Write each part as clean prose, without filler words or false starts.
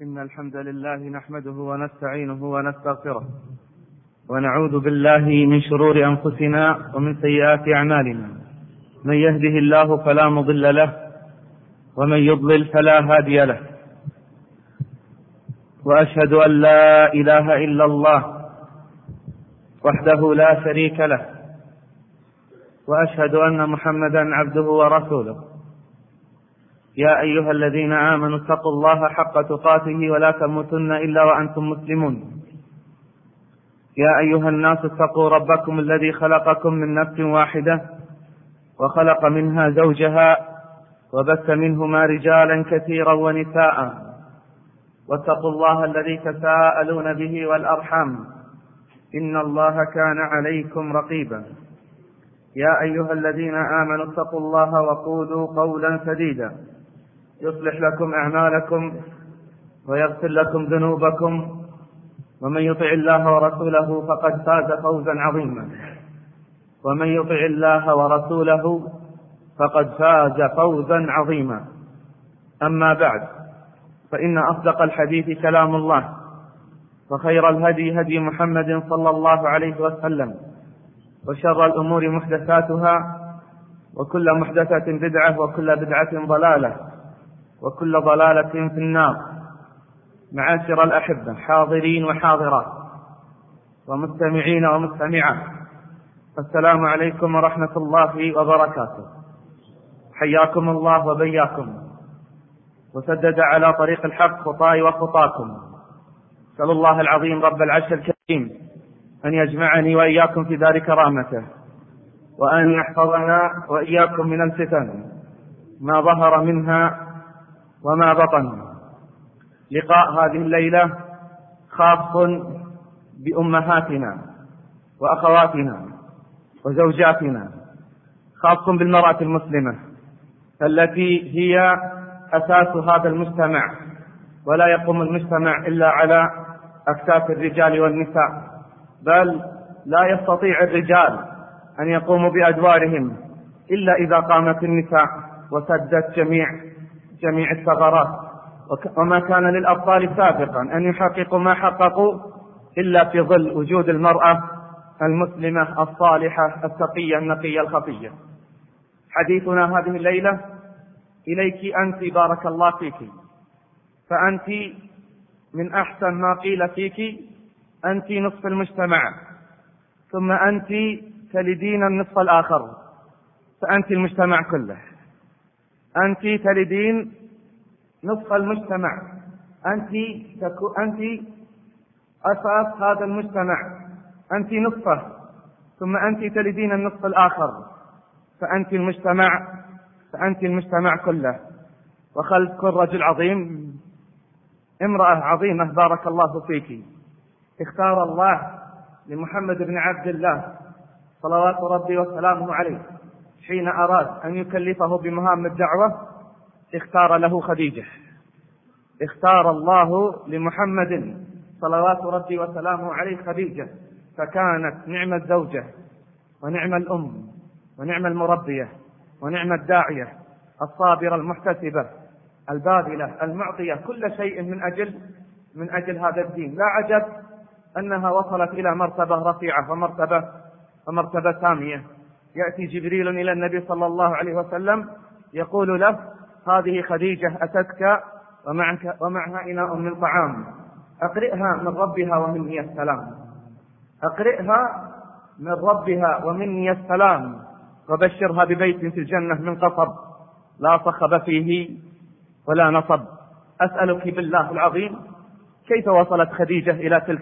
إن الحمد لله نحمده ونستعينه ونستغفره ونعوذ بالله من شرور أنفسنا ومن سيئات أعمالنا. من يهده الله فلا مضل له ومن يضلل فلا هادي له، وأشهد أن لا إله إلا الله وحده لا شريك له، وأشهد أن محمدا عبده ورسوله. يا أيها الذين آمنوا اتقوا الله حق تقاته ولا تموتن إلا وأنتم مسلمون. يا أيها الناس اتقوا ربكم الذي خلقكم من نفس واحدة وخلق منها زوجها وبث منهما رجالا كثيرا ونساء، واتقوا الله الذي تساءلون به والأرحام إن الله كان عليكم رقيبا. يا أيها الذين آمنوا اتقوا الله وقولوا قولا سديدا يصلح لكم أعمالكم ويغفر لكم ذنوبكم، ومن يطع الله ورسوله فقد فاز فوزا عظيما. ومن يطع الله ورسوله فقد فاز فوزا عظيما. أما بعد، فإن أصدق الحديث كلام الله، وخير الهدي هدي محمد صلى الله عليه وسلم، وشر الأمور محدثاتها، وكل محدثة بدعة، وكل بدعة ضلالة، وكل ضلالة في النار. معاشر الأحبة، حاضرين وحاضرات ومستمعين ومستمعات، السلام عليكم ورحمة الله وبركاته. حياكم الله وبياكم، وسدد على طريق الحق خطاي وخطاكم. أسأل الله العظيم رب العرش الكريم أن يجمعني وإياكم في دار كرامته، وأن يحفظنا وإياكم من الفتن ما ظهر منها وما بطن. لقاء هذه الليلة خاص بأمهاتنا وأخواتنا وزوجاتنا، خاص بالمرأة المسلمة التي هي أساس هذا المجتمع، ولا يقوم المجتمع إلا على أكتاف الرجال والنساء، بل لا يستطيع الرجال أن يقوموا بأدوارهم إلا إذا قامت النساء وسدت جميع الثغرات. وما كان للأبطال سابقا أن يحققوا ما حققوا إلا في ظل وجود المرأة المسلمة الصالحة التقية النقية الخفية. حديثنا هذه الليلة إليك أنت، بارك الله فيك، فأنت من أحسن ما قيل فيك، أنت نصف المجتمع، ثم أنت تلدين النصف الآخر، فأنت المجتمع كله. أنت تلدين نصف المجتمع، أنت أساس هذا المجتمع، أنت نصفه، ثم أنت تلدين النصف الآخر، فأنت المجتمع كله. وخلف كل رجل عظيم امرأة عظيمة، بارك الله فيك. اختار الله لمحمد بن عبد الله صلوات ربي وسلامه عليه حين أراد أن يكلفه بمهام الدعوة، اختار له خديجة. اختار الله لمحمد صلوات ربي وسلامه عليه خديجة، فكانت نعم الزوجة ونعم الأم ونعم المربية ونعم الداعية، الصابرة المحتسبة الباذلة المعطية كل شيء من أجل هذا الدين. لا عجب أنها وصلت إلى مرتبة رفيعة ومرتبة سامية. يأتي جبريل إلى النبي صلى الله عليه وسلم يقول له: هذه خديجة أتتك ومعها إناء من طعام، أقرئها من ربها ومني السلام، أقرئها من ربها ومني السلام، وبشرها ببيت في الجنة من قصب لا صخب فيه ولا نصب. أسألك بالله العظيم، كيف وصلت خديجة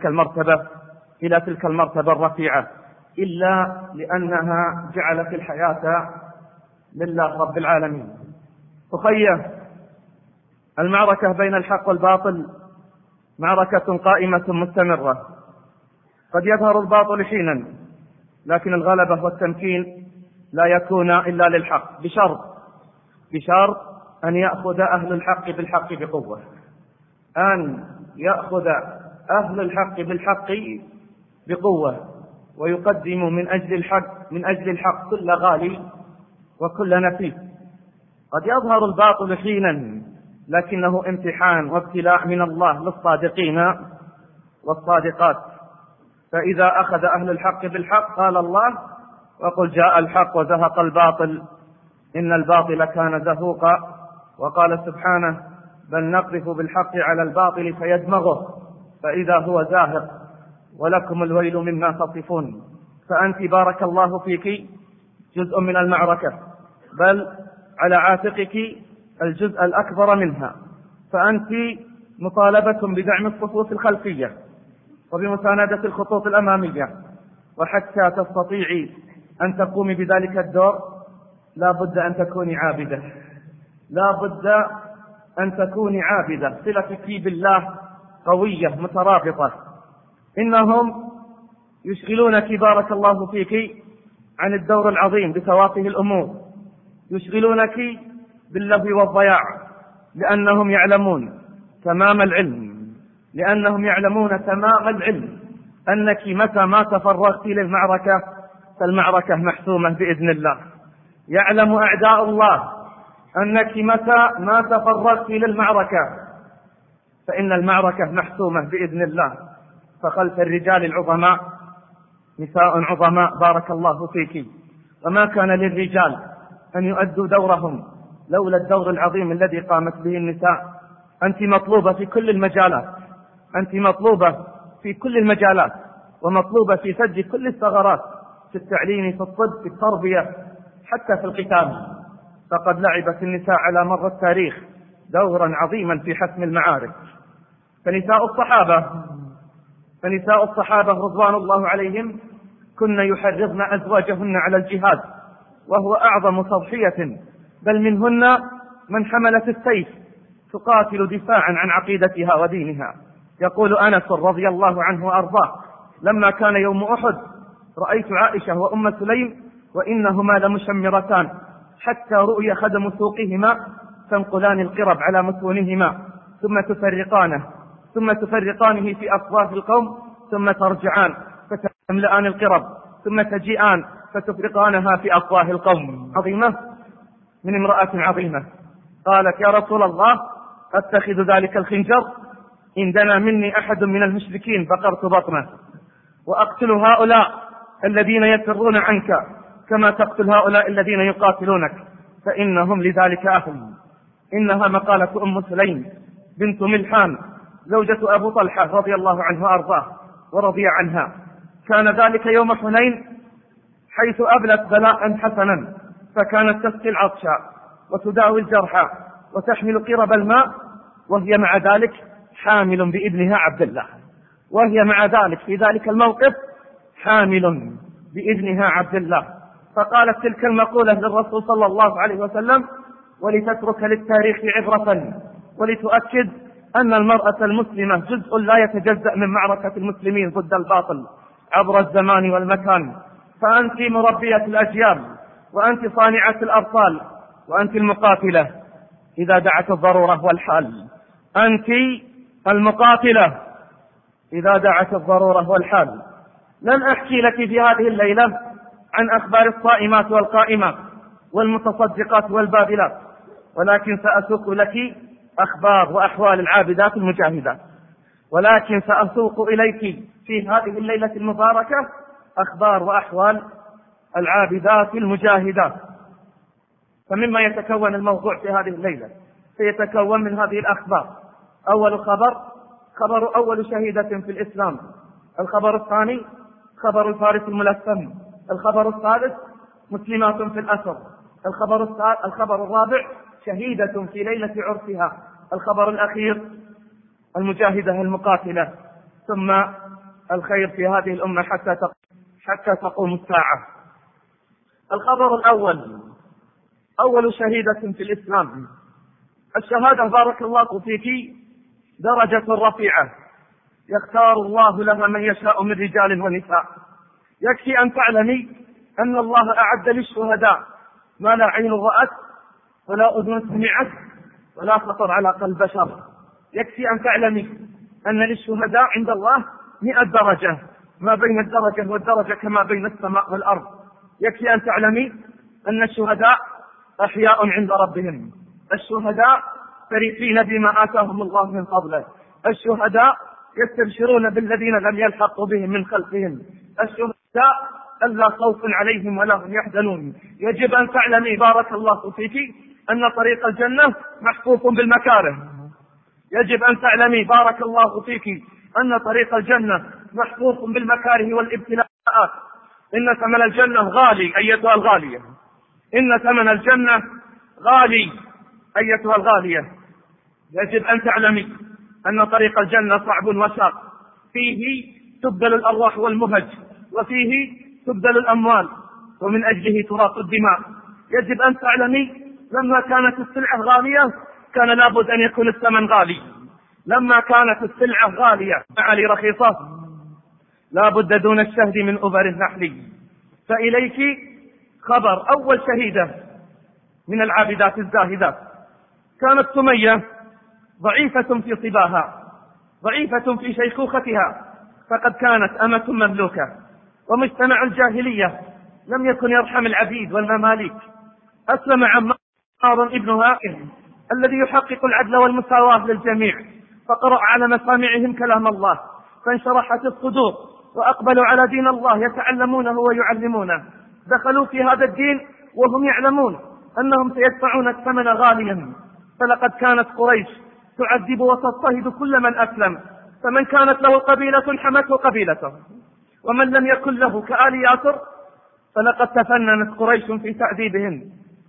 إلى تلك المرتبة الرفيعة؟ إلا لأنها جعلت الحياة لله رب العالمين. أخيه، المعركة بين الحق والباطل معركة قائمة مستمرة. قد يظهر الباطل حينا، لكن الغلبة والتمكين لا يكون إلا للحق، بشرط أن يأخذ أهل الحق بالحق بقوة، أن يأخذ أهل الحق بالحق بقوة، ويقدم من أجل الحق كل غالي وكل نفيس. قد يظهر الباطل حينا، لكنه امتحان وابتلاء من الله للصادقين والصادقات. فإذا أخذ أهل الحق بالحق قال الله: وقل جاء الحق وزهق الباطل إن الباطل كان زهوقا. وقال سبحانه: بل نقذف بالحق على الباطل فيدمغه فإذا هو زاهق ولكم الويل مما تصفون. فأنت بارك الله فيك جزء من المعركة، بل على عاتقك الجزء الأكبر منها، فأنت مطالبة بدعم الصفوف الخلفية وبمساندة الخطوط الأمامية. وحتى تستطيعي أن تقومي بذلك الدور لا بد أن تكوني عابدة، لا بد أن تكوني عابدة، صلتك بالله قوية مترابطة. إنهم يشغلونك بارك الله فيك عن الدور العظيم بتوافه الأمور، يشغلونك باللهو والضياع، لأنهم يعلمون تمام العلم، لأنهم يعلمون تمام العلم أنك متى ما تفرغت للمعركة فالمعركة محسومة بإذن الله. يعلم أعداء الله أنك متى ما تفرغت للمعركة فإن المعركة محسومة بإذن الله. فخلف الرجال العظماء نساء عظماء بارك الله فيك، وما كان للرجال أن يؤدوا دورهم لولا الدور العظيم الذي قامت به النساء. أنت مطلوبة في كل المجالات، أنت مطلوبة في كل المجالات، ومطلوبة في سد كل الثغرات، في التعليم، في الطب، في التربية، حتى في القتال. فقد لعبت النساء على مر التاريخ دورا عظيما في حسم المعارك. فنساء الصحابة رضوان الله عليهم كن يحرضن أزواجهن على الجهاد، وهو أعظم تضحية، بل منهن من حملت السيف تقاتل دفاعا عن عقيدتها ودينها. يقول أنس رضي الله عنه وأرضاه: لما كان يوم أحد رأيت عائشة وأم سليم وإنهما لمشمرتان حتى رؤي خدم سوقهما تنقلان القرب على متونهما ثم تفرقانه في أصواف القوم ثم ترجعان فتملأان القرب ثم تجيئان فتفرقانها في أصواف القوم. عظيمة من امرأة عظيمة. قالت: يا رسول الله أتخذ ذلك الخنجر إن دنا مني أحد من المشركين فقرت بطنه، وأقتل هؤلاء الذين يفرون عنك كما تقتل هؤلاء الذين يقاتلونك، فإنهم لذلك أهل. إنها مقالة أم سليم بنت ملحان زوجة أبو طلحة رضي الله عنه وأرضاه ورضي عنها. كان ذلك يوم حنين حيث أبلت بلاء حسنا، فكانت تسقي العطشى وتداوي الجرحى وتحمل قرب الماء، وهي مع ذلك حامل بابنها عبد الله، وهي مع ذلك في ذلك الموقف حامل بابنها عبد الله. فقالت تلك المقولة للرسول صلى الله عليه وسلم ولتترك للتاريخ عبرة، ولتؤكد أن المرأة المسلمة جزء لا يتجزأ من معركة المسلمين ضد الباطل عبر الزمان والمكان. فأنت مربية الأجيال، وأنت صانعة الأبطال، وأنت المقاتلة إذا دعت الضرورة والحال. أنت المقاتلة إذا دعت الضرورة والحال. لن أحكي لك في هذه الليلة عن أخبار الصائمات والقائمات والمتصدقات والباذلات، ولكن سأسوق لك أخبار وأحوال العابدات المجاهدات، ولكن سأسوق إليك في هذه الليلة المباركة أخبار وأحوال العابدات المجاهدات. فمما يتكون الموضوع في هذه الليلة سيتكون من هذه الأخبار. أول خبر أول شهيدة في الإسلام. الخبر الثاني خبر الفارس الملثم. الخبر الثالث مسلمات في الأسر. الخبر الرابع شهيدة في ليلة عرسها. الخبر الأخير المجاهدة المقاتلة. ثم الخير في هذه الأمة حتى تقوم الساعة. الخبر الأول أول شهيدة في الإسلام. الشهادة بارك الله فيك درجة رفيعة يختار الله لها من يشاء من رجال ونساء. يكفي أن تعلمي أن الله أعد للشهداء ما لا عين رأت ولا أذن سمعت ولا خطر على قلب بشر. يكفي أن تعلمي أن للشهداء عند الله 100 درجة، ما بين الدرجة والدرجة كما بين السماء والأرض. يكفي أن تعلمي أن الشهداء أحياء عند ربهم. الشهداء فرحين بما آتاهم الله من فضله. الشهداء يستبشرون بالذين لم يلحقوا بهم من خلفهم. الشهداء ألا خوف عليهم ولا هم يحزنون. يجب أن تعلمي بارك الله فيك أن طريق الجنة محفوف بالمكاره. يجب أن تعلمي بارك الله فيك أن طريق الجنة محفوف بالمكاره والابتلاءات. إن ثمن الجنة غالي أيتها الغالية، إن ثمن الجنة غالي أيتها الغالية. يجب أن تعلمي أن طريق الجنة صعب وشاق، فيه تبذل الأرواح والمهج، وفيه تبذل الأموال، ومن أجله تراق الدماء. يجب أن تعلمي لما كانت السلعة غالية كان لابد أن يكون الثمن غالي. لما كانت السلعة غالية معالي رخيصة لابد دون الشهد من أبر النحل. فإليك خبر أول شهيدة من العابدات الزاهدات. كانت سمية ضعيفة في صباها، ضعيفة في شيخوختها، فقد كانت أمة مملوكة، ومجتمع الجاهلية لم يكن يرحم العبيد والمماليك. أسلم عمار ابنها الذي يحقق العدل والمساواة للجميع، فقرأ على مسامعهم كلام الله، فانشرحت الصدور وأقبلوا على دين الله يتعلمونه ويعلمونه. دخلوا في هذا الدين وهم يعلمون أنهم سيدفعون الثمن غاليا. فلقد كانت قريش تعذب وتضطهد كل من أسلم، فمن كانت له قبيلة حمته قبيلته، ومن لم يكن له كآل ياسر فلقد تفننت قريش في تعذيبهم.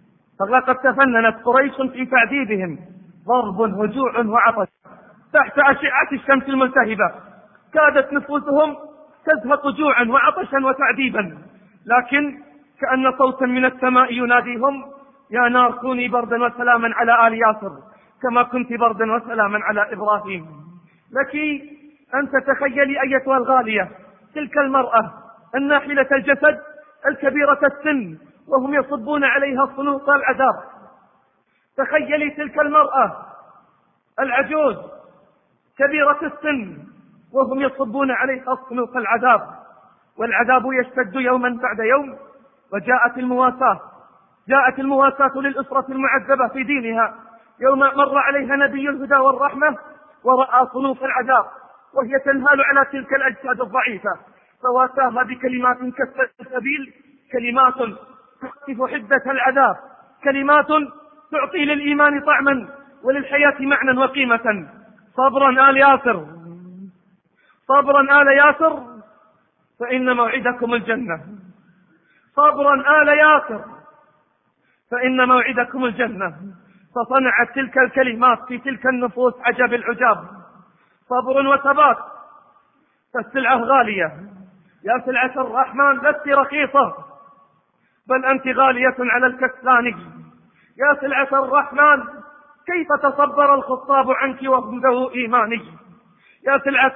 ضرب وجوع وعطش تحت أشعة الشمس الملتهبة، كادت نفوسهم تزهق جوعا وعطشا وتعذيبا، لكن كأن صوتا من السماء يناديهم: يا نار كوني بردا وسلاما على آل ياسر كما كنت بردا وسلاما على إبراهيم. لك أن تتخيلي أيتها الغالية تلك المرأة الناحلة الجسد الكبيرة السن وهم يصبون عليها صنوط العذاب. تخيلي تلك المرأة العجوز كبيرة السن وهم يصبون عليها صنوط العذاب، والعذاب يشتد يوما بعد يوم. وجاءت المواساة للأسرة المعذبة في دينها يوم مر عليها نبي الهدى والرحمة ورأى صنوف العذاب وهي تنهال على تلك الأجساد الضعيفة، فواساها بكلمات كالسبيل، كلمات تخفف حدة العذاب، كلمات تعطي للإيمان طعما وللحياة معنى وقيمة. صبرا آل ياسر، صبرا آل ياسر فإن موعدكم الجنة، صبرا آل ياسر فإن موعدكم الجنة. فصنعت تلك الكلمات في تلك النفوس عجب العجاب. صبر وثبات. فالسلعة غالية يا سلعة الرحمن، لست رخيصة بل أنت غالية على الكسلان. يا سلعة الرحمن كيف تصبر الخطاب عنك وهم ذو إيماني. يا سلعة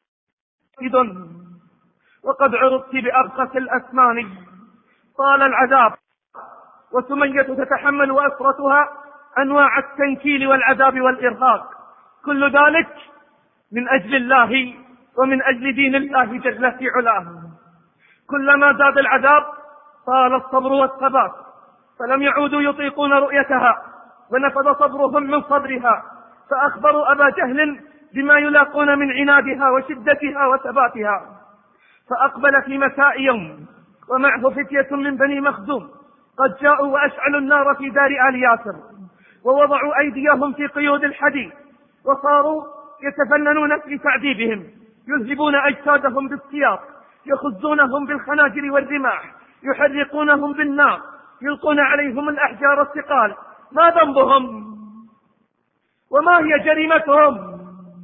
وقد عرضت بأرخص الأثمان. طال العذاب وسمية تتحمل وأسرتها أنواع التنكيل والعذاب والإرهاق، كل ذلك من أجل الله ومن أجل دين الله جل في علاه. كلما زاد العذاب طال الصبر والثبات، فلم يعودوا يطيقون رؤيتها ونفذ صبرهم من صبرها، فأخبروا أبا جهل بما يلاقون من عنادها وشدتها وثباتها. فأقبل في مساء يوم ومعه فتية من بني مخزوم قد جاءوا وأشعلوا النار في دار آل ياسر، ووضعوا أيديهم في قيود الحديد، وصاروا يتفننون في تعذيبهم، يذهبون أجسادهم بالسياط، يخزونهم بالخناجر والرماح، يحرقونهم بالنار، يلقون عليهم الأحجار الثقال. ما ذنبهم وما هي جريمتهم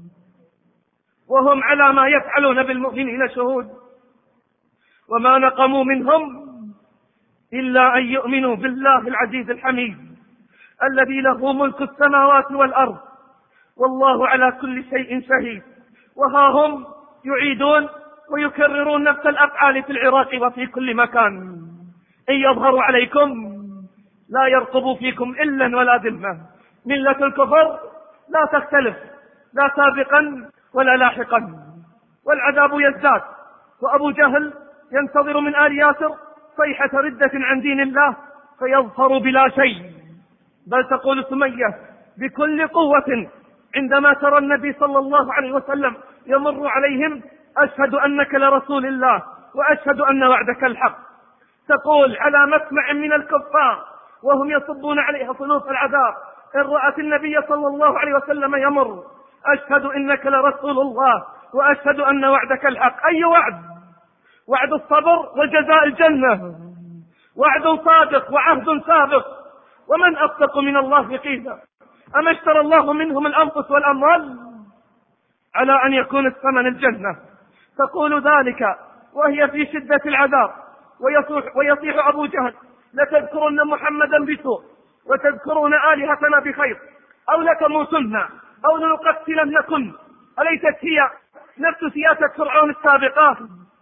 وهم على ما يفعلون بالمؤمنين شهود؟ وما نقموا منهم إلا أن يؤمنوا بالله العزيز الحميد الذي له ملك السماوات والأرض والله على كل شيء شهيد. وها هم يعيدون ويكررون نفس الأفعال في العراق وفي كل مكان. إن يظهروا عليكم لا يرقبوا فيكم إلا ولا ذمة. ملة الكفر لا تختلف لا سابقا ولا لاحقا، والعذاب يزداد. وأبو جهل ينتظر من آل ياسر صيحة ردة عن دين الله فيظهر بلا شيء. بل تقول سمية بكل قوة عندما ترى النبي صلى الله عليه وسلم يمر عليهم: أشهد أنك لرسول الله وأشهد أن وعدك الحق. تقول على مسمع من الكفار وهم يصبون عليها صنوف العذاب: إن رأت النبي صلى الله عليه وسلم يمر: أشهد إنك لرسول الله وأشهد أن وعدك الحق. أي وعد؟ وعد الصبر وجزاء الجنة، وعد صادق وعهد سابق. ومن أصدق من الله قيلا؟ أما اشترى الله منهم الأنفس والأموال على أن يكون الثمن الجنة؟ تقول ذلك وهي في شدة العذاب، ويصيح أبو جهل: لتذكرن محمدا بسوء وتذكرون آلهتنا بخير، أو لتموتن أو لنقتلنكم. أليست هي نفس سياسة فرعون السابقة؟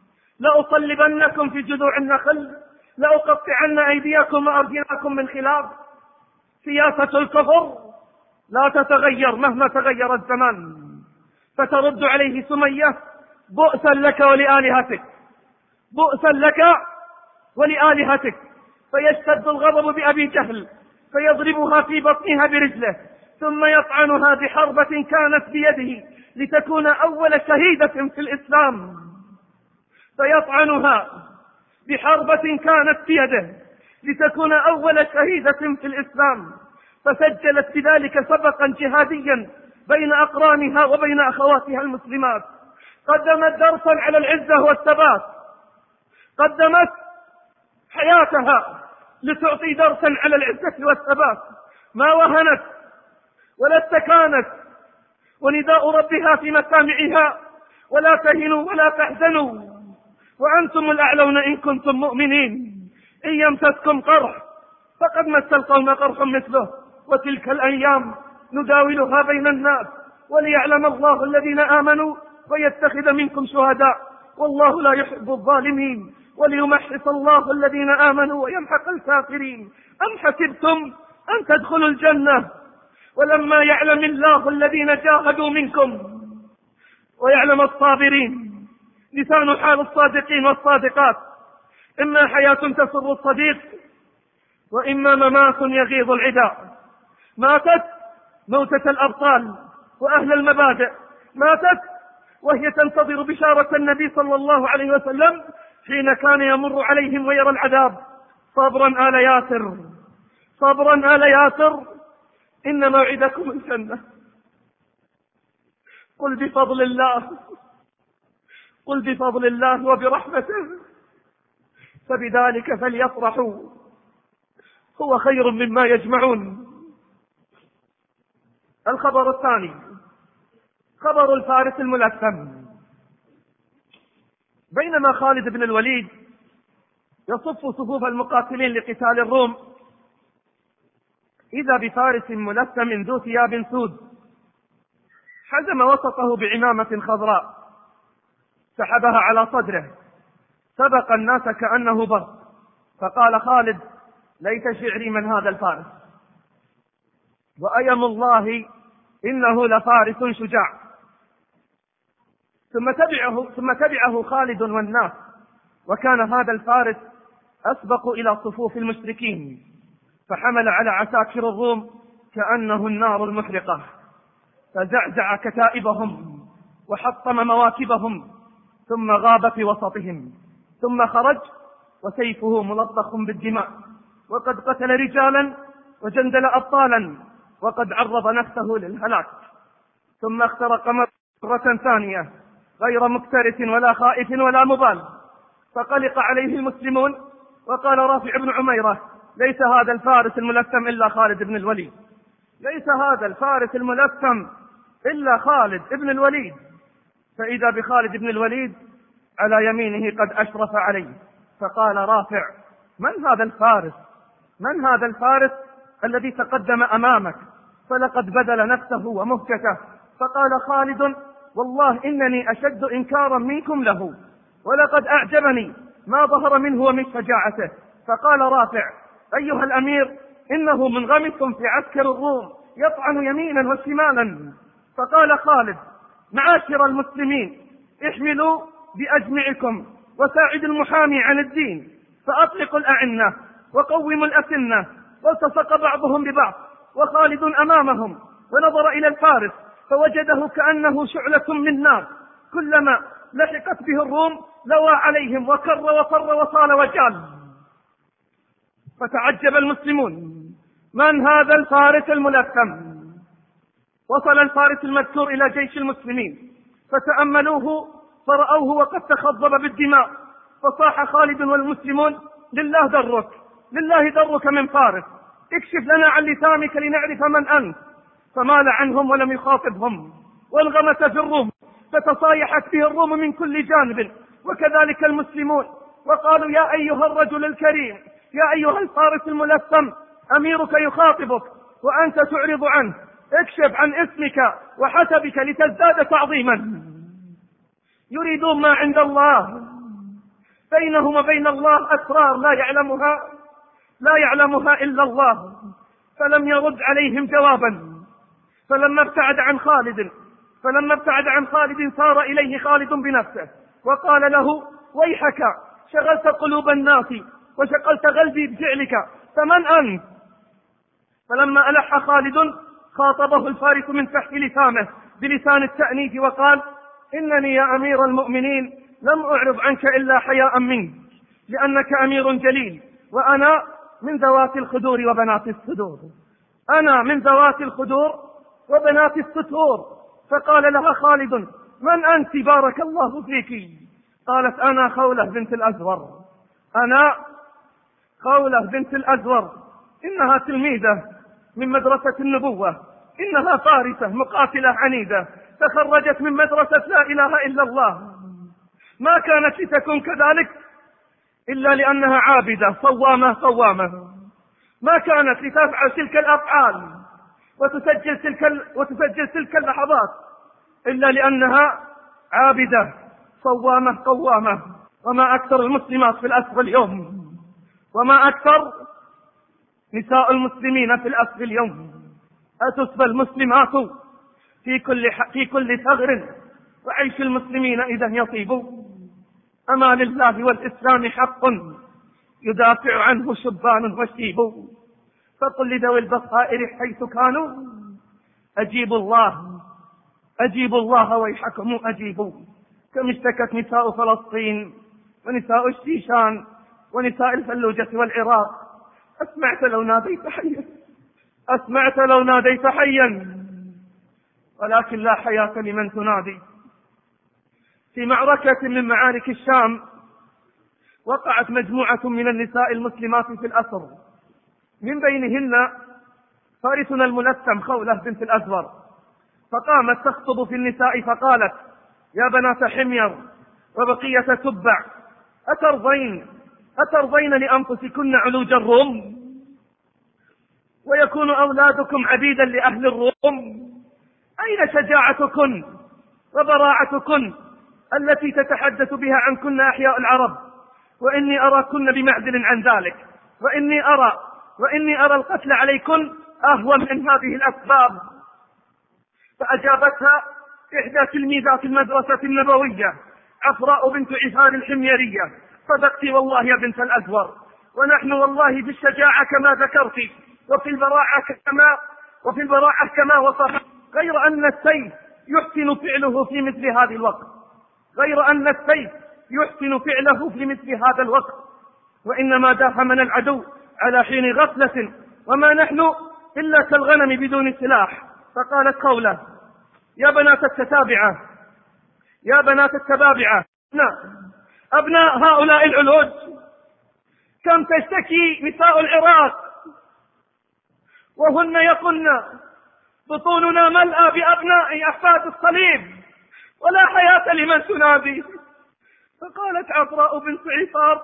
لأصلبنكم في جذوع النخل، لأقطعن أيديكم وأرجلكم من خلاف. سياسة الكفر لا تتغير مهما تغير الزمان. فترد عليه سمية: بؤسا لك ولآلهتك، بؤسا لك ولآلهتك. فيشتد الغضب بأبي جهل فيضربها في بطنها برجله، ثم يطعنها بحربة كانت بيده لتكون أول شهيدة في الإسلام. فيطعنها بحربة كانت بيده لتكون أول شهيدة في الإسلام. فسجلت بذلك سبقا جهاديا بين أقرانها وبين أخواتها المسلمات. قدمت درسا على العزة والثبات، قدمت حياتها لتعطي درسا على العزة والثبات. ما وهنت ولا استكانت، ونداء ربها في مسامعها: ولا تهنوا ولا تحزنوا وأنتم الأعلون إن كنتم مؤمنين. إن يمسسكم قرح فقد مس القوم قرح مثله، وتلك الأيام نداولها بين الناس، وليعلم الله الذين آمنوا ويتخذ منكم شهداء، والله لا يحب الظالمين، وليمحص الله الذين آمنوا ويمحق الكافرين. أم حسبتم أن تدخلوا الجنة ولما يعلم الله الذين جاهدوا منكم ويعلم الصابرين؟ لسان حال الصادقين والصادقات: إما حياة تسر الصديق، وإما ممات يغيظ العداء. ماتت موتة الأبطال وأهل المبادئ، ماتت وهي تنتظر بشارة النبي صلى الله عليه وسلم حين كان يمر عليهم ويرى العذاب: صبرا آل ياسر، صبرا آل ياسر، إن موعدكم الجنة. قل بفضل الله، قل بفضل الله وبرحمته فبذلك فليفرحوا هو خير مما يجمعون. الخبر الثاني خبر الفارس الملثم. بينما خالد بن الوليد يصف صفوف المقاتلين لقتال الروم، إذا بفارس ملثم ذو ثياب سود حزم وسطه بعمامة خضراء، سحبها على صدره، سبق الناس كأنه برق، فقال خالد: ليت شعري من هذا الفارس، وأيم الله إنه لفارس شجاع. ثم تبعه خالد والناس، وكان هذا الفارس أسبق إلى صفوف المشركين، فحمل على عساكر الروم كأنه النار المحرقة، فزعزع كتائبهم وحطم مواكبهم، ثم غاب في وسطهم، ثم خرج وسيفه ملطخ بالدماء، وقد قتل رجالا وجندل أبطالا، وقد عرض نفسه للهلاك. ثم اخترق مرة ثانية غير مكترث ولا خائف ولا مبال، فقلق عليه المسلمون، وقال رافع بن عميرة: ليس هذا الفارس الملثم إلا خالد بن الوليد، ليس هذا الفارس الملثم إلا خالد بن الوليد. فإذا بخالد بن الوليد على يمينه قد أشرف عليه، فقال رافع: من هذا الفارس؟ من هذا الفارس الذي تقدم أمامك؟ فلقد بذل نفسه ومهجته. فقال خالد: والله إنني أشد إنكارا منكم له، ولقد أعجبني ما ظهر منه ومن شجاعته. فقال رافع: أيها الأمير، إنه منغمس في عسكر الروم يطعن يمينا وشمالا. فقال خالد: معاشر المسلمين، احملوا بأجمعكم وساعدوا المحامي عن الدين، فأطلقوا الأعنة وقوموا الأسنة. والتصق بعضهم ببعض وخالد أمامهم، ونظر إلى الفارس فوجده كأنه شعلة من نار، كلما لحقت به الروم لوى عليهم وكر وفر وصال وجال. فتعجب المسلمون: من هذا الفارس الملثم؟ وصل الفارس المذكور إلى جيش المسلمين فتأملوه فرأوه وقد تخضب بالدماء، فصاح خالد والمسلمون: لله درك، لله درك من فارس، اكشف لنا عن لسانك لنعرف من أنت. فمال عنهم ولم يخاطبهم، وانغمس في الروم فتصايحت به الروم من كل جانب، وكذلك المسلمون، وقالوا: يا أيها الرجل الكريم، يا أيها الفارس الملثم، أميرك يخاطبك وأنت تعرض عنه، اكشف عن اسمك وحسبك لتزداد تعظيما. يريدون ما عند الله، بينهم وبين الله أسرار لا يعلمها إلا الله. فلم يرد عليهم جوابا. فلما ابتعد عن خالد سار إليه خالد بنفسه وقال له: ويحك، شغلت قلوب الناس وشغلت قلبي بفعلك، فمن أنت؟ فلما ألح خالد خاطبه الفارس من تحت لسانه بلسان التأنيث وقال: إنني يا أمير المؤمنين لم أعرض عنك إلا حياء منك، لأنك أمير جليل، وأنا من ذوات الخدور وبنات الصدور، أنا من ذوات الخدور وبنات الستور. فقال لها خالد: من أنت بارك الله فيك؟ قالت: أنا خولة بنت الأزور، إنها تلميذة من مدرسة النبوة، إنها فارسة مقاتلة عنيدة، تخرجت من مدرسة لا إله إلا الله، ما كانت لتكن كذلك إلا لأنها عابدة صوامة، ما كانت لتفعل تلك الأفعال وتسجل تلك اللحظات إلا لأنها عابدة صوامة قوامة. وما أكثر المسلمات في الأسر اليوم، وما أكثر نساء المسلمين في الأسر اليوم. أتسبى المسلمات في كل ثغر، وعيش المسلمين إذا يطيب. أما لله والإسلام حق يدافع عنه شبان وشيب، فقل لذوي البصائر حيث كانوا: أجيبوا الله ويحكم أجيبوا. كم اشتكت نساء فلسطين ونساء الشيشان ونساء الفلوجة والعراق: أسمعت لو ناديت حيا، ولكن لا حياة لمن تنادي. في معركة من معارك الشام وقعت مجموعة من النساء المسلمات في الأسر، من بينهن فارسنا الملثم خولة بنت الأزور، فقامت تخطب في النساء فقالت: يا بنات حمير وبقية تبع، أترضين لأنفسكن علوج الروم ويكون أولادكم عبيدا لأهل الروم؟ أين شجاعتكن وبراعتكن التي تتحدث بها عنكن أحياء العرب؟ وإني أراكن بمعدل عن ذلك، وإني أرى القتل عليكن أهون من هذه الأسباب. فأجابتها إحدى تلميذات المدرسة النبوية عفراء بنت عفار الحميرية: صدقت والله يا بنت الأزور، ونحن والله بالشجاعة كما ذكرت وفي البراعة كما وصف، غير أن السيف يحسن فعله في مثل هذا الوقت، وإنما داهمنا العدو على حين غفلة، وما نحن إلا كالغنم بدون سلاح. فقالت خولة: يا بنات التبابعة، أبناء هؤلاء العلوج، كم تشتكي نساء العراق وهن يقولن: بطوننا ملأى بأبناء أحفاد الصليب، ولا حياة لمن تنادي. فقالت عفراء بنت عفار: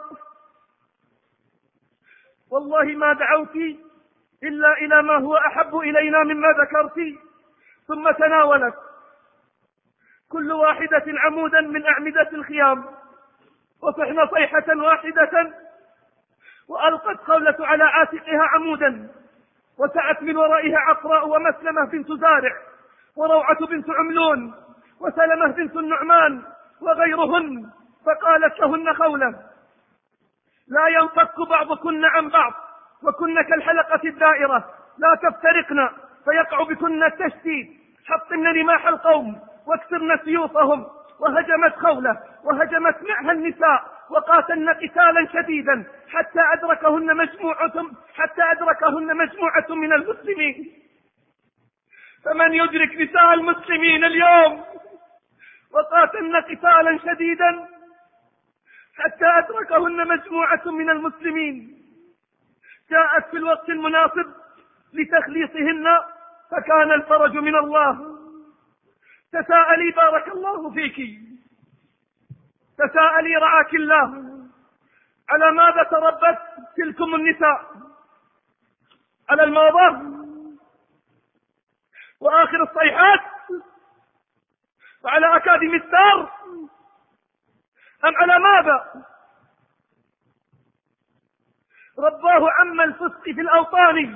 والله ما دعوت إلا إلى ما هو أحب إلينا مما ذكرت. ثم تناولت كل واحدة عمودا من أعمدة الخيام، وصحن صيحة واحدة، وألقت خولة على عاتقها عمودا، وسعت من ورائها عفراء ومسلمة بنت زارع وروعة بنت عملون وسلمة بنت النعمان وغيرهن. فقالت لهن خولة: لا ينفك بعضكن عن بعض، وكن كالحلقة الدائرة لا تفترقن فيقع بكن التشتيت، حطمن رماح القوم واكسرن سيوفهم. وهجمت خولة وهجمت معها النساء وقاتلن قتالا شديدا حتى أدركهن مجموعة من المسلمين. فمن يدرك نساء المسلمين اليوم وقاتلن قتالا شديدا حتى أدركهن مجموعة من المسلمين، جاءت في الوقت المناسب لتخليصهن، فكان الفرج من الله. تساءلي بارك الله فيك، تساءلي رعاك الله، على ماذا تربت تلكم النساء؟ على الموضة وآخر الصيحات وعلى أكاديمي ستار، أم على ماذا؟ رباه عم الفسق في الأوطان،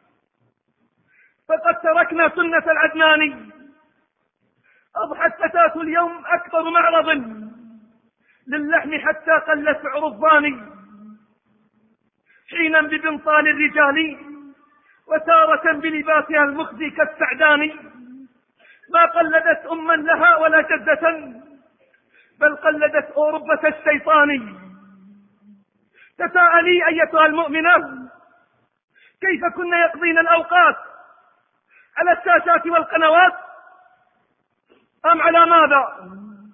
فقد تركنا سنة العدنان. أضحت فتاة اليوم أكبر معرض للحم حتى قل سعر الضان، حينا ببنطال الرجال وتارة بلباسها المخزي كالسعدان. ما قلدت أما لها ولا جدة، بل قلدت أوروبة الشيطان. تساءلي أيتها المؤمنة، كيف كن يقضين الأوقات؟ على الشاشات والقنوات أم على ماذا؟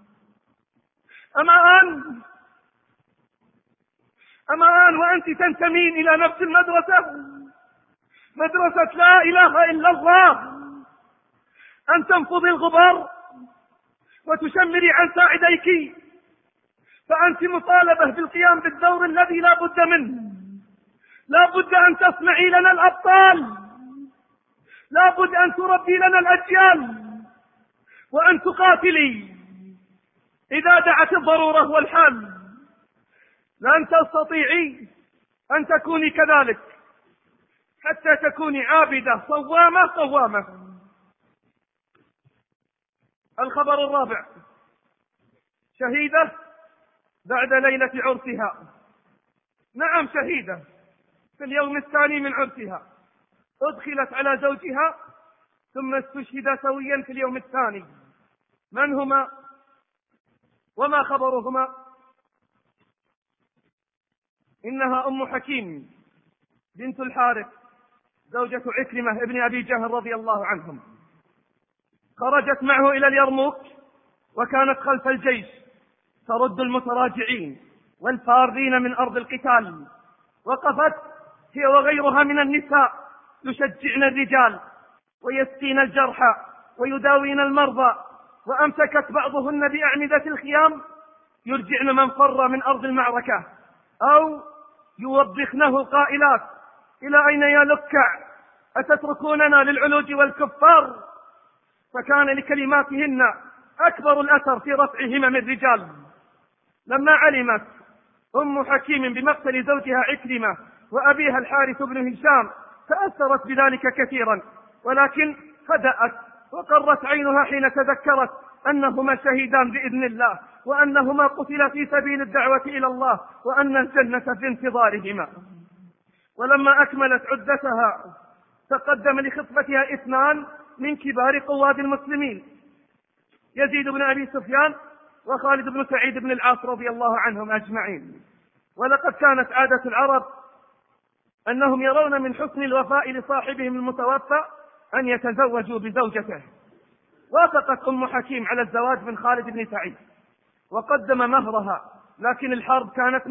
أما الآن وأنت تنتمين إلى نفس المدرسة، مدرسة لا إله إلا الله، أن تنفضي الغبار وتشمري عن ساعديك، فأنت مطالبة بالقيام بالدور الذي لا بد منه. لا بد أن تصنعي لنا الأبطال، لا بد أن تربي لنا الأجيال، وأن تقاتلي إذا دعت الضرورة والحال. لن تستطيعي أن تكوني كذلك حتى تكوني عابدة صوامة. الخبر الرابع: شهيدة بعد ليلة عرسها. نعم، شهيدة في اليوم الثاني من عرسها، أدخلت على زوجها ثم استشهدا سويا في اليوم الثاني. من هما وما خبرهما؟ إنها أم حكيم بنت الحارث زوجة عكرمة ابن أبي جهل رضي الله عنهم. خرجت معه إلى اليرموك، وكانت خلف الجيش ترد المتراجعين والفارين من أرض القتال. وقفت هي وغيرها من النساء يشجعن الرجال ويسقين الجرحى ويداوين المرضى، وأمسكت بعضهن بأعمدة الخيام يرجعن من فر من أرض المعركة، أو يوبخنه قائلات: إلى أين يا لكع؟ أتتركوننا للعلوج والكفار؟ فكان لكلماتهن أكبر الأثر في رفع همم الرجال. لما علمت أم حكيم بمقتل زوجها عكرمة وأبيها الحارث بن هشام تأثرت بذلك كثيرا، ولكن هدأت وقرت عينها حين تذكرت أنهما شهيدان بإذن الله، وأنهما قتلا في سبيل الدعوة إلى الله، وأن الجنة في انتظارهما. ولما أكملت عدتها تقدم لخطبتها 2 من كبار قواد المسلمين: يزيد بن أبي سفيان وخالد بن سعيد بن العاص رضي الله عنهم أجمعين. ولقد كانت عادة العرب أنهم يرون من حسن الوفاء لصاحبهم المتوفى أن يتزوجوا بزوجته. وافقت أم حكيم على الزواج من خالد بن سعيد وقدم مهرها، لكن الحرب كانت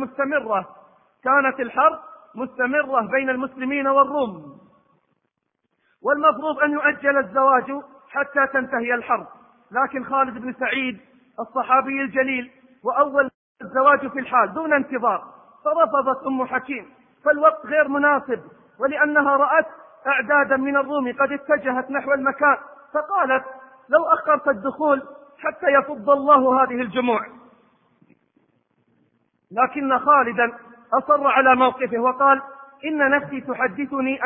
مستمرة بين المسلمين والروم، والمفروض أن يؤجل الزواج حتى تنتهي الحرب. لكن خالد بن سعيد الصحابي الجليل وأول الزواج في الحال دون انتظار، فرفضت أم حكيم، فالوقت غير مناسب، ولأنها رأت أعدادا من الروم قد اتجهت نحو المكان، فقالت: لو أخرت الدخول حتى يفض الله هذه الجموع. لكن خالدا أصر على موقفه وقال: إن نفسي تحدثني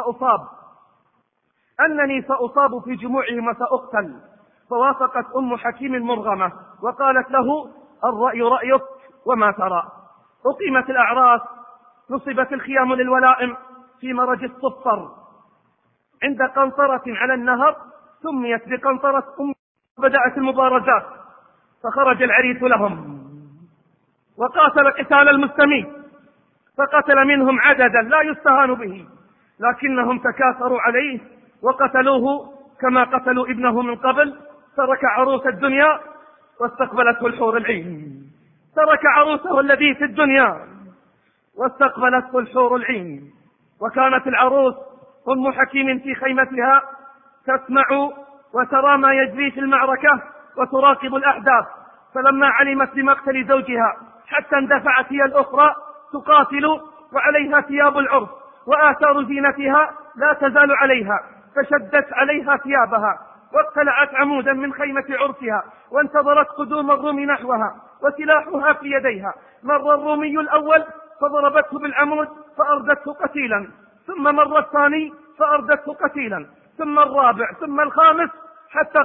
أنني سأصاب في جموعهم وسأقتل. فوافقت أم حكيم المرغمة وقالت له: الرأي رأيك وما ترى. أقيمت الأعراس، نصبت الخيام للولائم في مرج الصفر عند قنطرة على النهر سميت بقنطرة بدأت المبارزات، فخرج العريس لهم وقاتل قتال المستميت، فقتل منهم عددا لا يستهان به، لكنهم تكاثروا عليه وقتلوه كما قتلوا ابنه من قبل. ترك عروس الدنيا واستقبلته الحور العين، ترك عروسه الذي في الدنيا واستقبلته الحور العين. وكانت العروس أم حكيم في خيمتها تسمع وترى ما يجري في المعركة وتراقب الأحداث، فلما علمت بمقتل زوجها حتى اندفعت هي الأخرى تقاتل وعليها ثياب العرس وآثار زينتها لا تزال عليها، فشدت عليها ثيابها واقتلعت عمودا من خيمة عرسها وانتظرت قدوم الروم نحوها وسلاحها في يديها. مر الرومي الأول فضربته بالعمود فأردته قتيلا، ثم مر الثاني فأردته قتيلا، ثم الرابع، ثم الخامس، حتى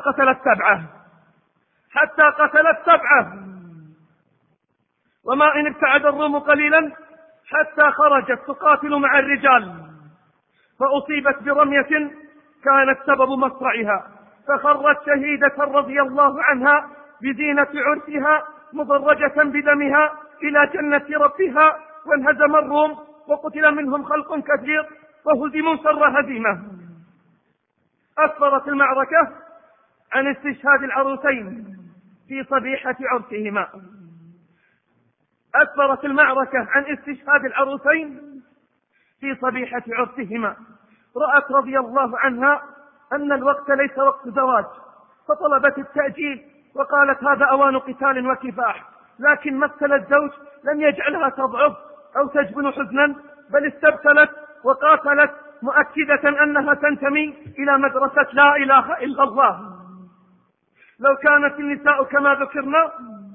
قتلت سبعة. وما إن ابتعد الروم قليلا حتى خرجت تقاتل مع الرجال، فأصيبت برمية كانت سبب مصرعها، فخرت شهيدة رضي الله عنها بزينة عرسها مضرجة بدمها إلى جنة ربها، وانهزم الروم وقتل منهم خلق كثير وهزموا شر هزيمة. أسفرت المعركة عن استشهاد العروسين في صبيحة عرسهما، أسفرت المعركة عن استشهاد العروسين في صبيحة عرسهما. رأت رضي الله عنها أن الوقت ليس وقت زواج، فطلبت التأجيل وقالت هذا أوان قتال وكفاح، لكن مقتل الزوج لم يجعلها تضعف أو تجبن حزنا، بل استبسلت وقاتلت مؤكدة أنها تنتمي إلى مدرسة لا إله إلا الله. لو كانت النساء كما ذكرنا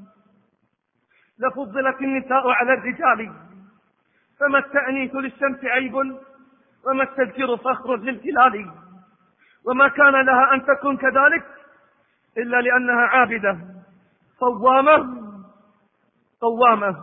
لفضلت النساء على الرجال، فما التأنيث للشمس عيب وما التذكير فخر للهلال، وما كان لها أن تكون كذلك إلا لأنها عابدة قوامة.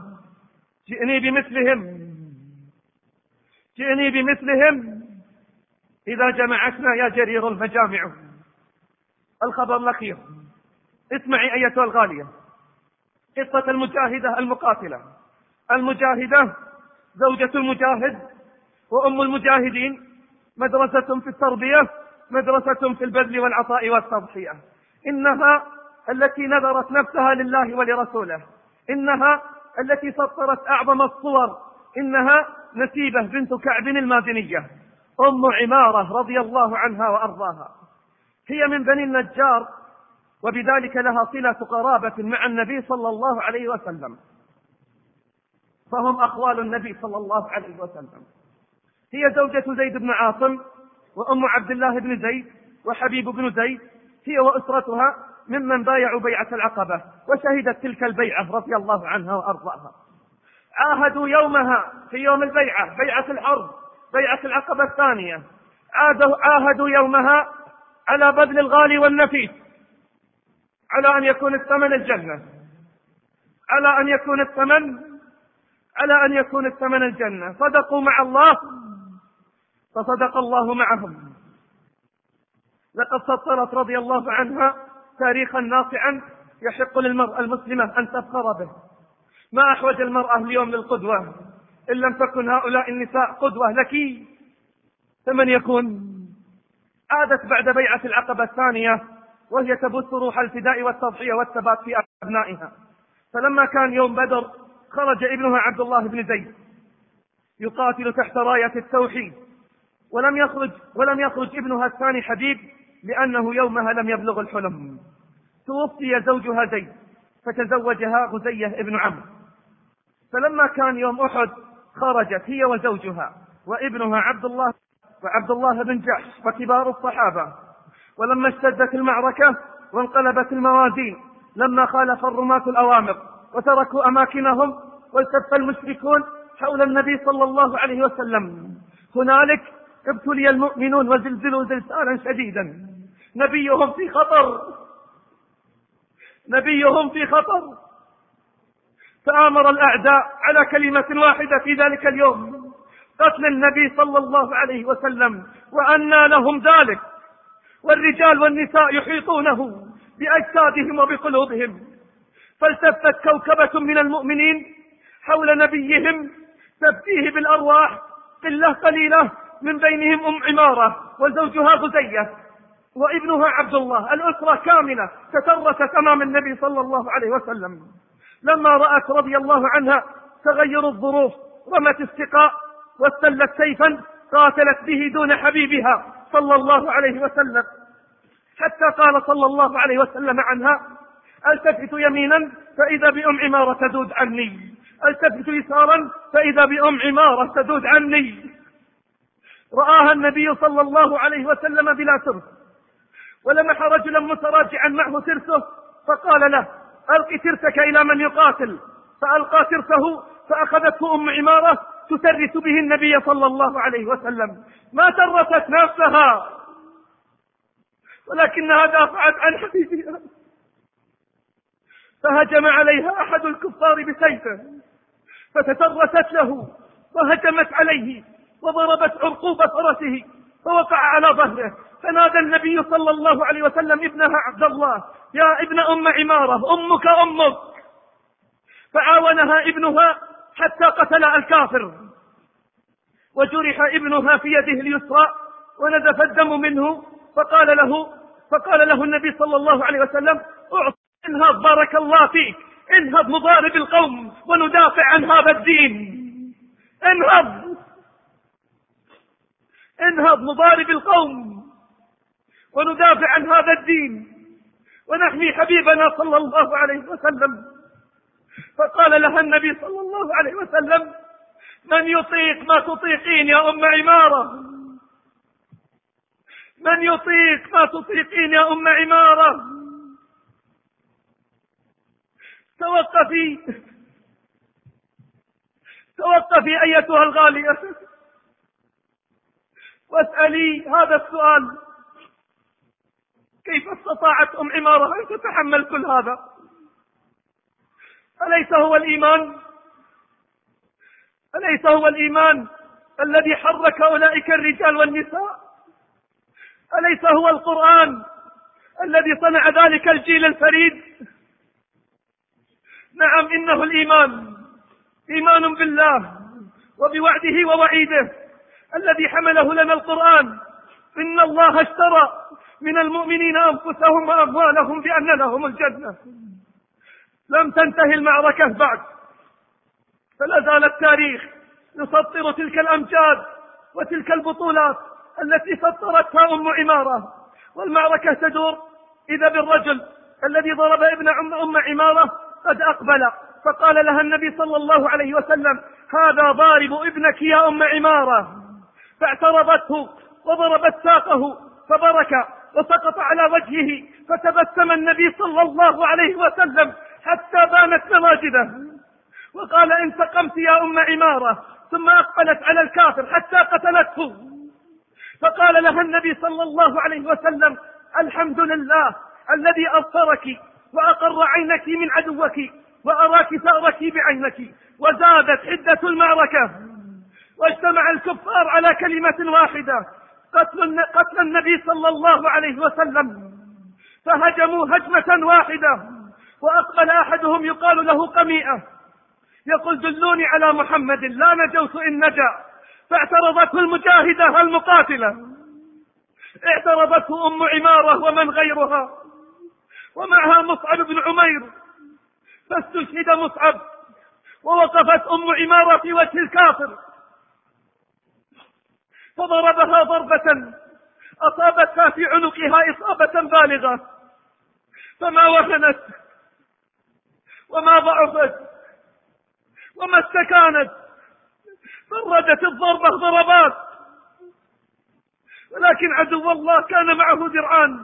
جئني بمثلهم إذا جمعتنا يا جرير المجامع. الخبر الأخير، اسمعي أيتها الغالية قصة المجاهدة المقاتلة. المجاهدة زوجة المجاهد وأم المجاهدين، مدرسة في التربية، مدرسة في البذل والعطاء والتضحية. إنها التي نذرت نفسها لله ولرسوله، إنها التي سطرت أعظم الصور. إنها نسيبة بنت كعب المازنية أم عمارة رضي الله عنها وأرضاها. هي من بني النجار، وبذلك لها صلة قرابة مع النبي صلى الله عليه وسلم، فهم أخوال النبي صلى الله عليه وسلم. هي زوجة زيد بن عاصم وأم عبد الله بن زيد وحبيب بن زيد، هي وأسرتها ممن بايعوا بيعة العقبة وشهدت تلك البيعة رضي الله عنها وأرضاها. عاهدوا يومها في يوم البيعة، بيعة الحرب، بيعة العقبة الثانية، عاهدوا يومها على بذل الغالي والنفيس، على أن يكون الثمن الجنة، على أن يكون الثمن الجنة. صدقوا مع الله فصدق الله معهم. لقد سطرت رضي الله عنها تاريخا ناصعا يحق للمرأة المسلمة أن تفخر به. ما أحوج المرأة اليوم للقدوة، إن لم تكن هؤلاء النساء قدوة لك فمن يكون؟ عادت بعد بيعة العقبة الثانية وهي تبث روح الفداء والتضحية والثبات في أبنائها. فلما كان يوم بدر خرج ابنها عبد الله بن زيد يقاتل تحت راية التوحيد، ولم يخرج ابنها الثاني حبيب لأنه يومها لم يبلغ الحلم. توفي زوجها زيد فتزوجها غزية ابن عمرو. فلما كان يوم أحد خرجت هي وزوجها وابنها عبد الله بن جحش وكبار الصحابة. ولما اشتدت المعركة وانقلبت الموازين، لما خالف الرماة الأوامر وتركوا أماكنهم والتف المشركون حول النبي صلى الله عليه وسلم، هنالك ابتلي المؤمنون وزلزلوا زلزالا شديدا. نبيهم في خطر. تآمر الأعداء على كلمة واحدة في ذلك اليوم، قتل النبي صلى الله عليه وسلم وأنى لهم ذلك، والرجال والنساء يحيطونه بأجسادهم وبقلوبهم. فالتفت كوكبة من المؤمنين حول نبيهم تبكيه بالأرواح قلة قليلة، من بينهم أم عمارة وزوجها غزية وابنها عبد الله. الأسرة كاملة تترست أمام النبي صلى الله عليه وسلم. لما رأت رضي الله عنها تغير الظروف رمت السقاء واستلت سيفا قاتلت به دون حبيبها صلى الله عليه وسلم، حتى قال صلى الله عليه وسلم عنها: التفت يمينا فإذا بأم عمارة تذود عني، التفت يسارا فإذا بأم عمارة تذود عني. رآها النبي صلى الله عليه وسلم بلا ترس، ولمح رجلا متراجعا معه ترسه فقال له: ألق ترسك إلى من يقاتل. فألقى ترسه فأخذته أم عمارة تترس به النبي صلى الله عليه وسلم. ما ترست نفسها ولكنها دافعت عن حبيبها، فهجم عليها أحد الكفار بسيفه فتترست له وهجمت عليه وضربت عرقوب فرسه فوقع على ظهره. فنادى النبي صلى الله عليه وسلم ابنها عبد الله: يا ابن أم عمارة، أمك أمك. فعاونها ابنها حتى قتل الكافر، وجرح ابنها في يده اليسرى ونزف الدم منه. فقال له النبي صلى الله عليه وسلم: انهض بارك الله فيك، انهض نضارب القوم وندافع عن هذا الدين، انهض نضارب القوم وندافع عن هذا الدين ونحمي حبيبنا صلى الله عليه وسلم. فقال لها النبي صلى الله عليه وسلم: من يطيق ما تطيقين يا أم عمارة، من يطيق ما تطيقين يا أم عمارة. توقفي أيتها الغالية واسألي هذا السؤال: كيف استطاعت أم عمارة أن تتحمل كل هذا؟ أليس هو الإيمان الذي حرك أولئك الرجال والنساء؟ أليس هو القرآن الذي صنع ذلك الجيل الفريد؟ نعم، إنه الإيمان، إيمان بالله وبوعده ووعيده الذي حمله لنا القرآن: إن الله اشترى من المؤمنين أنفسهم وأموالهم بأن لهم الجنة. لم تنتهي المعركة بعد، فلا زال التاريخ يسطر تلك الأمجاد وتلك البطولات التي سطرتها أم عمارة. والمعركة تدور إذا بالرجل الذي ضرب ابن أم عمارة قد أقبل، فقال لها النبي صلى الله عليه وسلم: هذا ضارب ابنك يا أم عمارة. فاعترضته وضربت ساقه فبرك وسقط على وجهه، فتبسم النبي صلى الله عليه وسلم حتى بانت نواجذه وقال: انتقمت يا أم عمارة. ثم أقبلت على الكافر حتى قتلته، فقال لها النبي صلى الله عليه وسلم: الحمد لله الذي أبصرك وأقر عينك من عدوك وأراك ثأرك بعينك. وزادت حدة المعركة واجتمع الكفار على كلمة واحدة: قتل النبي صلى الله عليه وسلم. فهجموا هجمة واحدة، وأقبل أحدهم يقال له قميئة يقول: دلوني على محمد لا نجوت إن نجا. فاعترضته المجاهدة المقاتلة، اعترضته أم عمارة ومن غيرها، ومعها مصعب بن عمير، فاستشهد مصعب، ووقفت أم عمارة في وجه الكافر فضربها ضربة أصابتها في عنقها إصابة بالغة، فما وهنت وما ضعفت وما استكانت، فردت الضربة ضربات. ولكن عدو الله كان معه درعان.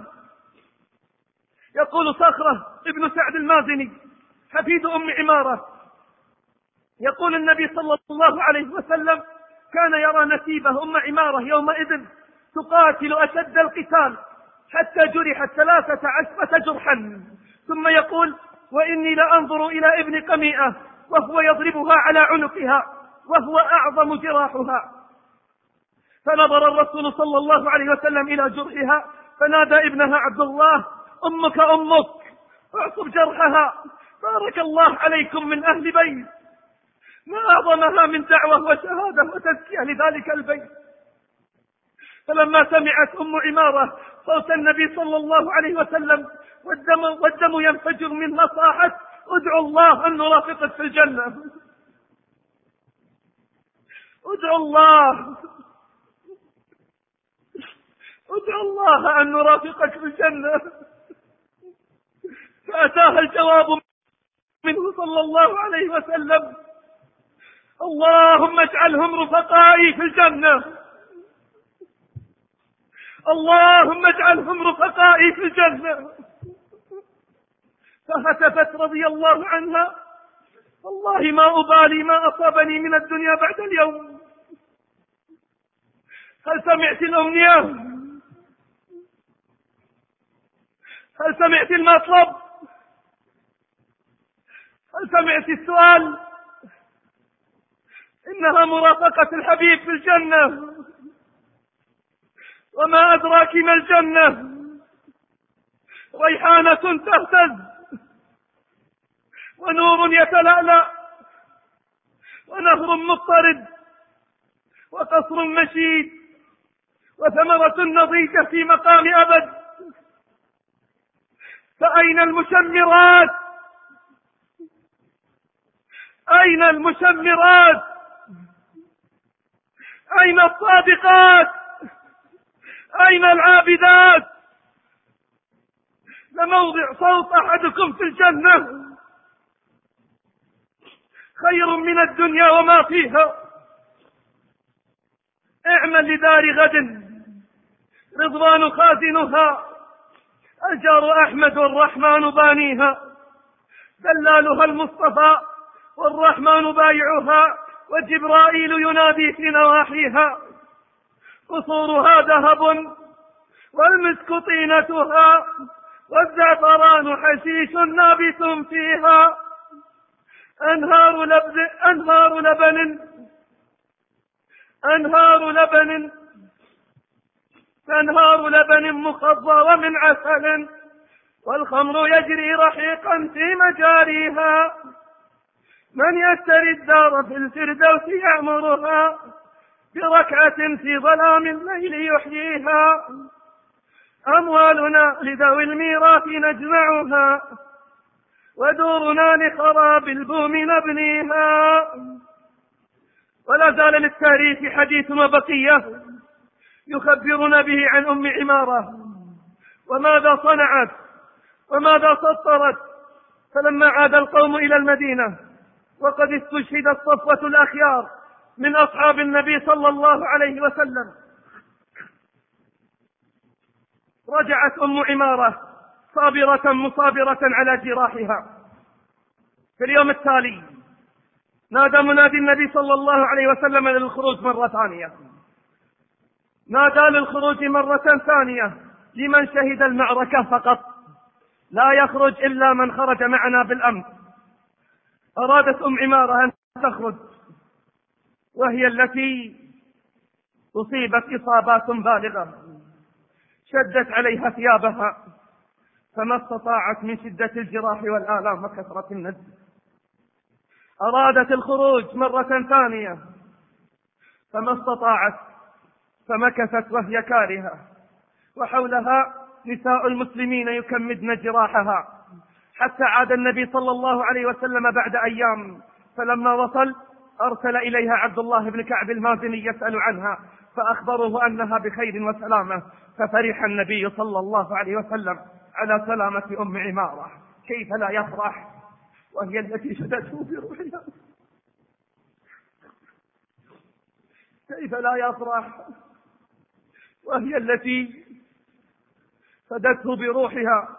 يقول صخرة ابن سعد المازني حفيد أم عمارة: يقول النبي صلى الله عليه وسلم: كان يرى نسيبه أم عمارة يومئذ تقاتل أشد القتال حتى جرحت 13 جرحا، ثم يقول: وإني لأنظر إلى ابن قميئة وهو يضربها على عنقها وهو أعظم جراحها. فنظر الرسول صلى الله عليه وسلم إلى جرحها فنادى ابنها عبد الله: أمك أمك، اعصب جرحها، بارك الله عليكم من أهل بيت. ما أعظمها من دعوة وشهادة وتزكية لذلك البيت. فلما سمعت أم عمارة صوت النبي صلى الله عليه وسلم والدم ينفجر منها صاحت: ادعوا الله أن نرافقك في الجنة، ادعوا الله أن نرافقك في الجنة. فأتاها الجواب منه صلى الله عليه وسلم: اللهم اجعلهم رفقائي في الجنة، اللهم اجعلهم رفقائي في الجنة. فهتفت رضي الله عنها: والله ما أبالي ما أصابني من الدنيا بعد اليوم. هل سمعت الأمنية؟ هل سمعت المطلب؟ هل سمعت السؤال؟ إنها مرافقة الحبيب في الجنة. وما أدراك ما الجنة؟ ريحانة تهتز، ونور يتلألأ، ونهر مضطرد، وقصر مشيد، وثمرة نضيجة في مقام أبد. فأين المشمرات؟ أين المشمرات؟ أين الصادقات؟ أين العابدات؟ لموضع صوت أحدكم في الجنة خير من الدنيا وما فيها. اعمل لدار غد رضوان خازنها، الجار أحمد والرحمن بانيها، دلالها المصطفى والرحمن بايعها، وجبرائيل ينادي في نواحيها. قصورها ذهب والمسك طينتها، والزعفران حشيش نابت فيها. أنهار لبن مخضى ومن عسل، والخمر يجري رحيقا في مجاريها. من يشتري الدار في الفردوس يعمرها، بركعة في ظلام الليل يحييها. أموالنا لذوي الميراث نجمعها، ودورنا لخراب البوم نبنيها. ولا زال للتاريخ حديث وبقية يخبرنا به عن أم عمارة، وماذا صنعت وماذا سطرت. فلما عاد القوم إلى المدينة وقد استشهدت صفوة الأخيار من أصحاب النبي صلى الله عليه وسلم، رجعت أم عمارة صابرة مصابرة على جراحها. في اليوم التالي نادى منادي النبي صلى الله عليه وسلم للخروج مرة ثانية، نادى للخروج مرة ثانية لمن شهد المعركة فقط، لا يخرج إلا من خرج معنا بالأمس. أرادت أم عمارة أن تخرج، وهي التي أصيبت إصابات بالغة، شدت عليها ثيابها فما استطاعت من شدة الجراح والآلام وكثرة النزف. أرادت الخروج مرة ثانية فما استطاعت، فمكثت وهي كارهة، وحولها نساء المسلمين يكمدن جراحها، حتى عاد النبي صلى الله عليه وسلم بعد أيام. فلما وصل أرسل إليها عبد الله بن كعب المازني يسأل عنها، فأخبره أنها بخير وسلامة. ففرح النبي صلى الله عليه وسلم على سلامة أم عمارة. كيف لا يفرح وهي التي شدته بروحها؟ كيف لا يفرح وهي التي فدته بروحها؟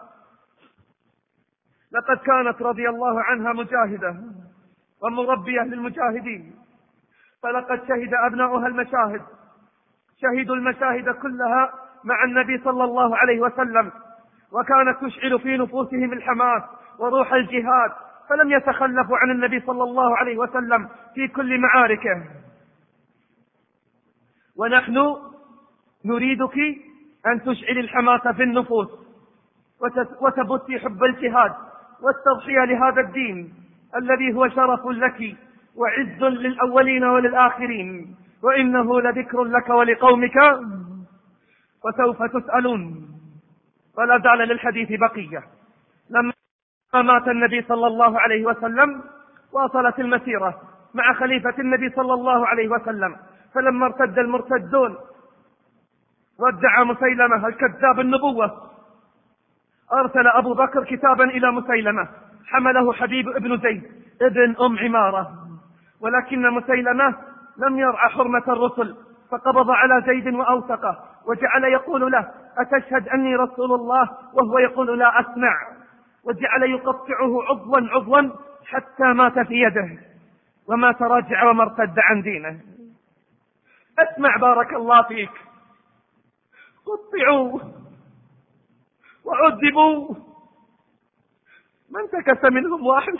لقد كانت رضي الله عنها مجاهدة ومربية للمجاهدين، فلقد شهد أبناؤها المشاهد، شهدوا المشاهد كلها مع النبي صلى الله عليه وسلم، وكانت تشعل في نفوسهم الحماس وروح الجهاد، فلم يتخلفوا عن النبي صلى الله عليه وسلم في كل معاركه. ونحن نريدك أن تشعل الحماس في النفوس وتبثي حب الجهاد والتضحية لهذا الدين الذي هو شرف لك وعز للأولين وللآخرين، وإنه لذكر لك ولقومك وسوف تسألون. ولا زال للحديث بقية. لما مات النبي صلى الله عليه وسلم واصلت المسيرة مع خليفة النبي صلى الله عليه وسلم، فلما ارتد المرتدون وادعى مسيلمة الكذاب النبوة، أرسل أبو بكر كتابا إلى مسيلمة حمله حبيب ابن زيد ابن عمارة، ولكن مسيلمة لم يرعى حرمة الرسل، فقبض على زيد وأوثقه وجعل يقول له: أتشهد أني رسول الله؟ وهو يقول: لا أسمع، وجعل يقطعه عضوا عضوا حتى مات في يده وما تراجع وما ارتد عن دينه. اسمع بارك الله فيك، قطعوا وعذبوا، ما انتكس منهم واحد،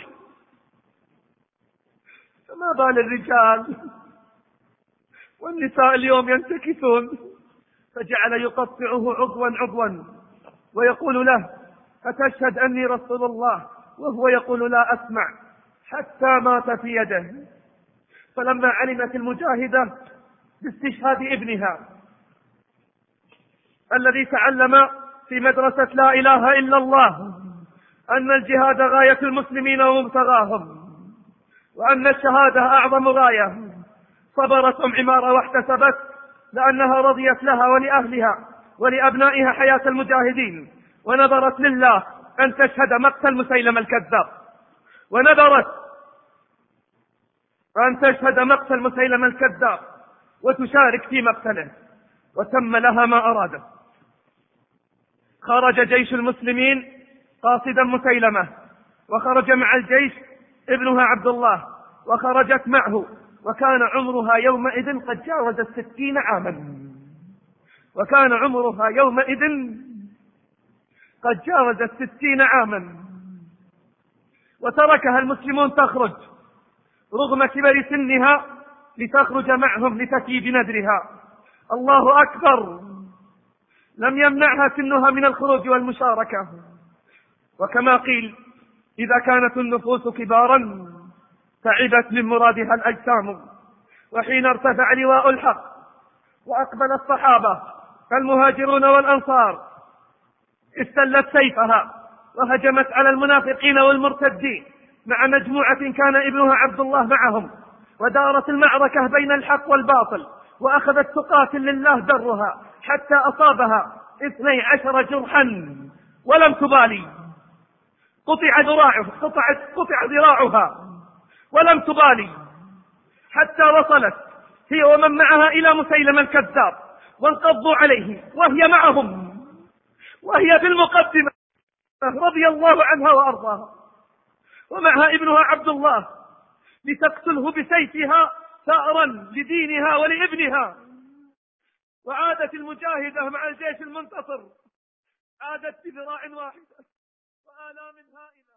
فما بال الرجال والنساء اليوم ينتكسون. فجعل يقطعه عضوا عضوا ويقول له: أتشهد أني رسول الله؟ وهو يقول: لا أسمع، حتى مات في يده. فلما علمت المجاهدة باستشهاد ابنها الذي تعلم في مدرسة لا إله إلا الله أن الجهاد غاية المسلمين ومبتغاهم، وأن الشهادة أعظم غاية، صبرت عمارة واحتسبت لأنها رضيت لها ولأهلها ولأبنائها حياة المجاهدين، ونذرت لله أن تشهد مقتل مسيلمة الكذاب، ونذرت أن تشهد مقتل مسيلمة الكذاب وتشارك في مقتله، وتم لها ما أرادت. خرج جيش المسلمين قاصدا مسيلمة، وخرج مع الجيش ابنها عبد الله، وخرجت معه، وكان عمرها يومئذ قد جاوز 60 عاما، وكان عمرها يومئذ قد جاوز 60 عاما، وتركها المسلمون تخرج رغم كبر سنها لتخرج معهم لتفي بنذرها. الله أكبر، لم يمنعها سنها من الخروج والمشاركة. وكما قيل: إذا كانت النفوس كبارا تعبت من مرادها الأجسام. وحين ارتفع لواء الحق وأقبل الصحابة المهاجرون والأنصار استلت سيفها وهجمت على المنافقين والمرتدين مع مجموعة كان ابنها عبد الله معهم، ودارت المعركة بين الحق والباطل، وأخذت تقاتل لله درها حتى أصابها 12 جرحا ولم تبالي. قطع ذراعها ولم تبالي، حتى وصلت هي ومن معها إلى مسيلمة الكذاب وانقضوا عليه وهي معهم، وهي بالمقدمة رضي الله عنها وأرضاها، ومعها ابنها عبد الله لتقتله بسيفها ثأرا لدينها ولابنها. وعادت المجاهدة مع الجيش المنتصر، عادت بذراع واحدة وآلام هائلة.